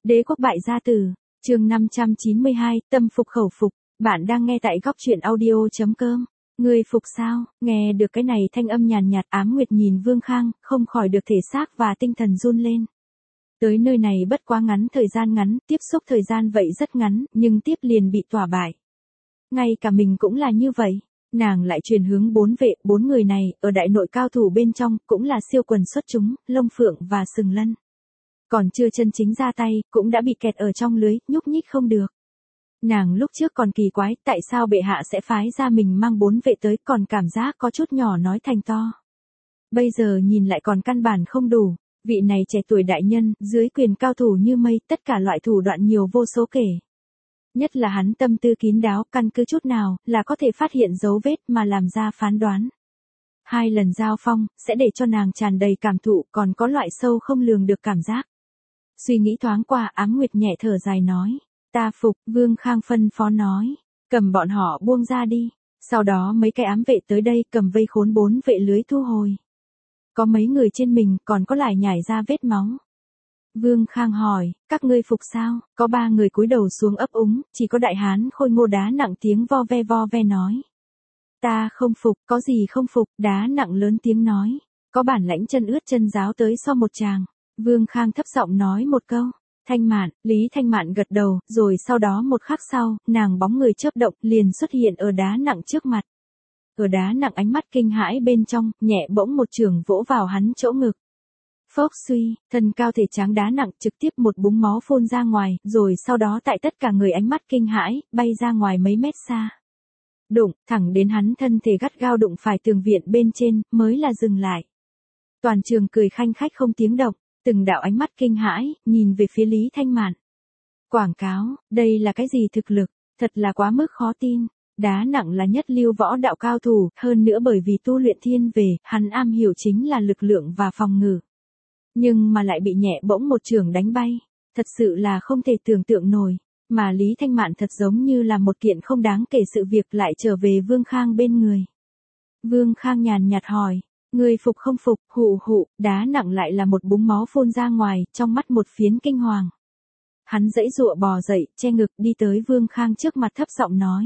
Đế quốc bại gia tử, chương 592, tâm phục khẩu phục, bạn đang nghe tại góc truyện audio.com. Người phục sao? Nghe được cái này thanh âm nhàn nhạt, Ám Nguyệt nhìn Vương Khang, không khỏi được thể xác và tinh thần run lên. Tới nơi này bất quá ngắn thời gian ngắn, tiếp xúc thời gian vậy rất ngắn, nhưng tiếp liền bị tỏa bại. Ngay cả mình cũng là như vậy. Nàng lại truyền hướng bốn người này, ở đại nội cao thủ bên trong, cũng là siêu quần xuất chúng, Long Phượng và Sừng Lân. Còn chưa chân chính ra tay, cũng đã bị kẹt ở trong lưới, nhúc nhích không được. Nàng lúc trước còn kỳ quái, tại sao bệ hạ sẽ phái ra mình mang 4 vệ tới, còn cảm giác có chút nhỏ nói thành to. Bây giờ nhìn lại còn căn bản không đủ, vị này trẻ tuổi đại nhân, dưới quyền cao thủ như mây, tất cả loại thủ đoạn nhiều vô số kể. Nhất là hắn tâm tư kín đáo, căn cứ chút nào, là có thể phát hiện dấu vết mà làm ra phán đoán. 2 lần giao phong, sẽ để cho nàng tràn đầy cảm thụ, còn có loại sâu không lường được cảm giác. Suy nghĩ thoáng qua, Ám Nguyệt nhẹ thở dài nói. Ta phục, Vương Khang phân phó nói. Cầm bọn họ buông ra đi. Sau đó mấy cái ám vệ tới đây cầm vây khốn 4 vệ lưới thu hồi. Có mấy người trên mình còn có lại nhảy ra vết máu. Vương Khang hỏi, các ngươi phục sao? Có 3 người cúi đầu xuống ấp úng, chỉ có đại hán khôi ngô đá nặng tiếng vo ve nói. Ta không phục, có gì không phục, đá nặng lớn tiếng nói. Có bản lãnh chân ướt chân giáo tới so một chàng. Vương Khang thấp giọng nói một câu. Thanh Mạn, Lý Thanh Mạn gật đầu, rồi sau đó một khắc sau, nàng bóng người chớp động, liền xuất hiện ở đá nặng trước mặt. Ở đá nặng ánh mắt kinh hãi bên trong, nhẹ bỗng một chưởng vỗ vào hắn chỗ ngực. Phốc suy, thân cao thể tráng đá nặng trực tiếp một búng máu phun ra ngoài, rồi sau đó tại tất cả người ánh mắt kinh hãi, bay ra ngoài mấy mét xa. Đụng, thẳng đến hắn thân thể gắt gao đụng phải tường viện bên trên, mới là dừng lại. Toàn trường cười khanh khách không tiếng động. Từng đạo ánh mắt kinh hãi, nhìn về phía Lý Thanh Mạn. Quảng cáo, đây là cái gì thực lực, thật là quá mức khó tin. Đá nặng là nhất lưu võ đạo cao thủ, hơn nữa bởi vì tu luyện thiên về, hắn am hiểu chính là lực lượng và phòng ngự. Nhưng mà lại bị nhẹ bỗng một chưởng đánh bay, thật sự là không thể tưởng tượng nổi. Mà Lý Thanh Mạn thật giống như là một kiện không đáng kể sự việc lại trở về Vương Khang bên người. Vương Khang nhàn nhạt hỏi. Người phục không phục, hụ, đá nặng lại là một búng máu phun ra ngoài, trong mắt một phiến kinh hoàng. Hắn giãy giụa bò dậy, che ngực đi tới Vương Khang trước mặt thấp giọng nói.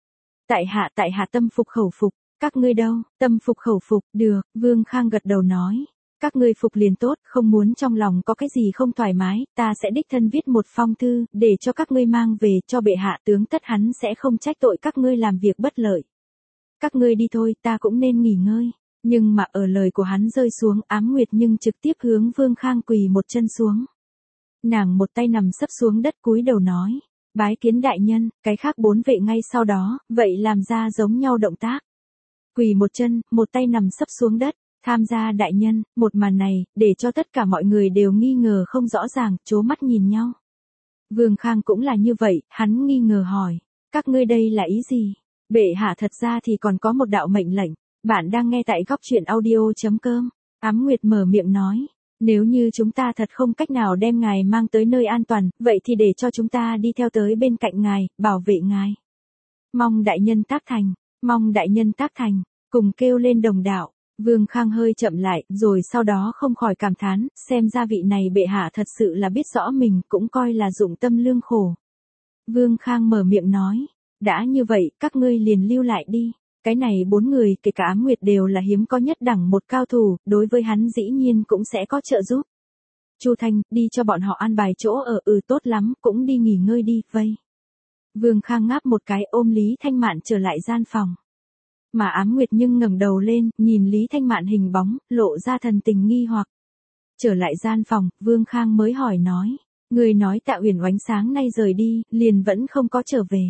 Tại hạ tâm phục khẩu phục, các ngươi đâu, tâm phục khẩu phục, được, Vương Khang gật đầu nói. Các ngươi phục liền tốt, không muốn trong lòng có cái gì không thoải mái, ta sẽ đích thân viết một phong thư, để cho các ngươi mang về cho bệ hạ tướng tất hắn sẽ không trách tội các ngươi làm việc bất lợi. Các ngươi đi thôi, ta cũng nên nghỉ ngơi. Nhưng mà ở lời của hắn rơi xuống, Ám Nguyệt nhưng trực tiếp hướng Vương Khang quỳ một chân xuống. Nàng một tay nằm sấp xuống đất cúi đầu nói, bái kiến đại nhân, cái khác 4 vệ ngay sau đó, vậy làm ra giống nhau động tác. Quỳ một chân, một tay nằm sấp xuống đất, tham gia đại nhân, một màn này, để cho tất cả mọi người đều nghi ngờ không rõ ràng, chố mắt nhìn nhau. Vương Khang cũng là như vậy, hắn nghi ngờ hỏi, các ngươi đây là ý gì? Bệ hạ thật ra thì còn có một đạo mệnh lệnh. Bạn đang nghe tại góc truyện audio.com. Ám Nguyệt mở miệng nói. Nếu như chúng ta thật không cách nào đem ngài mang tới nơi an toàn, vậy thì để cho chúng ta đi theo tới bên cạnh ngài, bảo vệ ngài. Mong đại nhân tác thành, mong đại nhân tác thành, cùng kêu lên đồng đạo. Vương Khang hơi chậm lại, rồi sau đó không khỏi cảm thán, xem ra vị này bệ hạ thật sự là biết rõ mình, cũng coi là dụng tâm lương khổ. Vương Khang mở miệng nói. Đã như vậy, các ngươi liền lưu lại đi. Cái này 4 người, kể cả Ám Nguyệt đều là hiếm có nhất đẳng một cao thủ, đối với hắn dĩ nhiên cũng sẽ có trợ giúp. Chu Thanh, đi cho bọn họ an bài chỗ ở, tốt lắm, cũng đi nghỉ ngơi đi, vây. Vương Khang ngáp một cái ôm Lý Thanh Mạn trở lại gian phòng. Mà Ám Nguyệt nhưng ngẩng đầu lên, nhìn Lý Thanh Mạn hình bóng, lộ ra thần tình nghi hoặc. Trở lại gian phòng, Vương Khang mới hỏi nói, người nói Tạ Uyển Oánh sáng nay rời đi, liền vẫn không có trở về.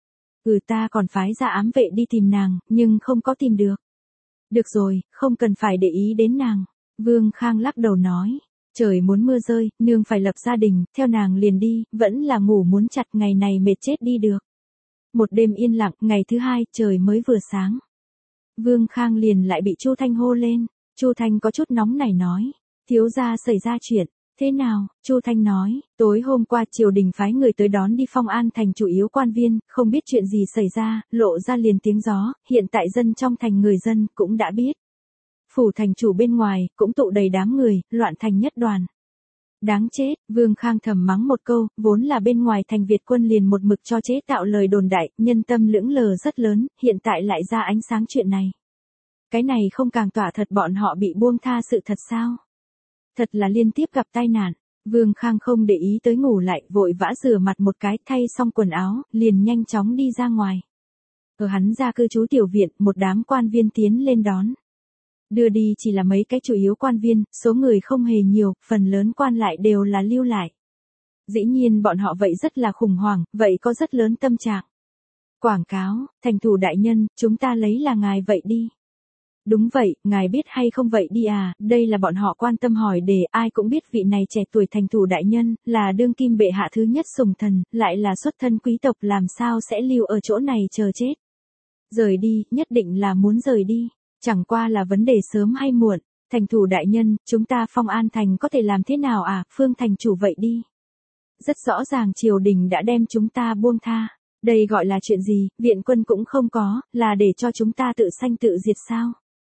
Ta còn phái ra ám vệ đi tìm nàng, nhưng không có tìm được. Được rồi, không cần phải để ý đến nàng. Vương Khang lắc đầu nói. Trời muốn mưa rơi, nương phải lập gia đình, theo nàng liền đi, vẫn là ngủ muốn chặt ngày này mệt chết đi được. Một đêm yên lặng, ngày thứ 2, trời mới vừa sáng. Vương Khang liền lại bị Chu Thanh hô lên. Chu Thanh có chút nóng nảy nói. Thiếu gia xảy ra chuyện. Thế nào? Chu Thanh nói, tối hôm qua triều đình phái người tới đón đi Phong An thành chủ yếu quan viên, không biết chuyện gì xảy ra, lộ ra liền tiếng gió, hiện tại dân trong thành người dân cũng đã biết. Phủ thành chủ bên ngoài, cũng tụ đầy đám người, loạn thành nhất đoàn. Đáng chết, Vương Khang thầm mắng một câu, vốn là bên ngoài thành Việt quân liền một mực cho chế tạo lời đồn đại, nhân tâm lưỡng lờ rất lớn, hiện tại lại ra ánh sáng chuyện này. Cái này không càng tỏa thật bọn họ bị buông tha sự thật sao? Thật là liên tiếp gặp tai nạn. Vương Khang không để ý tới ngủ lại, vội vã rửa mặt một cái, thay xong quần áo, liền nhanh chóng đi ra ngoài. Ở hắn ra cư trú tiểu viện, một đám quan viên tiến lên đón. Đưa đi chỉ là mấy cái chủ yếu quan viên, số người không hề nhiều, phần lớn quan lại đều là lưu lại. Dĩ nhiên bọn họ vậy rất là khủng hoảng, vậy có rất lớn tâm trạng. Quảng cáo, thành thủ đại nhân, chúng ta lấy là ngài vậy đi. Đúng vậy, ngài biết hay không vậy đi à, đây là bọn họ quan tâm hỏi để ai cũng biết vị này trẻ tuổi thành thủ đại nhân, là đương kim bệ hạ thứ nhất sủng thần, lại là xuất thân quý tộc làm sao sẽ lưu ở chỗ này chờ chết. Rời đi, nhất định là muốn rời đi, chẳng qua là vấn đề sớm hay muộn, thành thủ đại nhân, chúng ta Phong An Thành có thể làm thế nào à, Phương thành chủ vậy đi. Rất rõ ràng triều đình đã đem chúng ta buông tha, đây gọi là chuyện gì, viện quân cũng không có, là để cho chúng ta tự sanh tự diệt sao.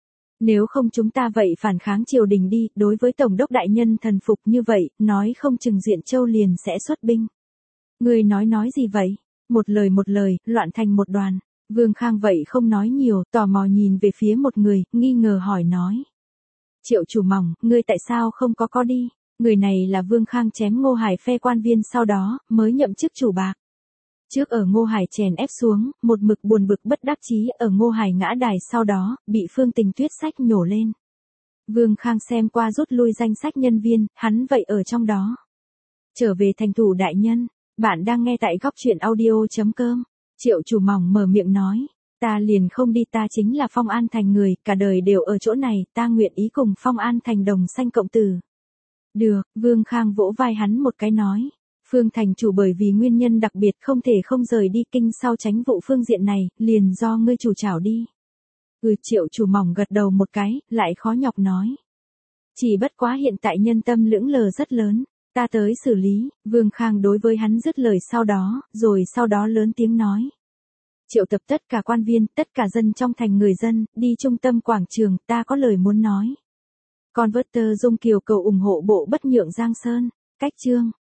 Nếu không chúng ta vậy phản kháng triều đình đi, đối với tổng đốc đại nhân thần phục như vậy, nói không chừng Diện Châu liền sẽ xuất binh. Người nói gì vậy? Một lời, loạn thành một đoàn. Vương Khang vậy không nói nhiều, tò mò nhìn về phía một người, nghi ngờ hỏi nói. Triệu chủ mỏng, ngươi tại sao không có đi? Người này là Vương Khang chém Ngô Hải phe quan viên sau đó, mới nhậm chức chủ bạc. Trước ở Ngô Hải chèn ép xuống, một mực buồn bực bất đắc chí ở Ngô Hải ngã đài sau đó, bị Phương Tình Tuyết sách nhổ lên. Vương Khang xem qua rút lui danh sách nhân viên, hắn vậy ở trong đó. Trở về thành thủ đại nhân, bạn đang nghe tại góc truyện audio.com. Triệu chủ mỏng mở miệng nói, ta liền không đi, ta chính là Phong An Thành người, cả đời đều ở chỗ này, ta nguyện ý cùng Phong An Thành đồng sanh cộng tử. Được, Vương Khang vỗ vai hắn một cái nói. Phương thành chủ bởi vì nguyên nhân đặc biệt không thể không rời đi kinh sau tránh vụ phương diện này, liền do ngươi chủ trảo đi. Triệu chủ mỏng gật đầu một cái, lại khó nhọc nói. Chỉ bất quá hiện tại nhân tâm lưỡng lờ rất lớn, ta tới xử lý, Vương Khang đối với hắn dứt lời rồi sau đó lớn tiếng nói. Triệu tập tất cả quan viên, tất cả dân trong thành người dân, đi trung tâm quảng trường, ta có lời muốn nói. Converter Dung Kiều cầu ủng hộ bộ bất nhượng Giang Sơn, cách chương.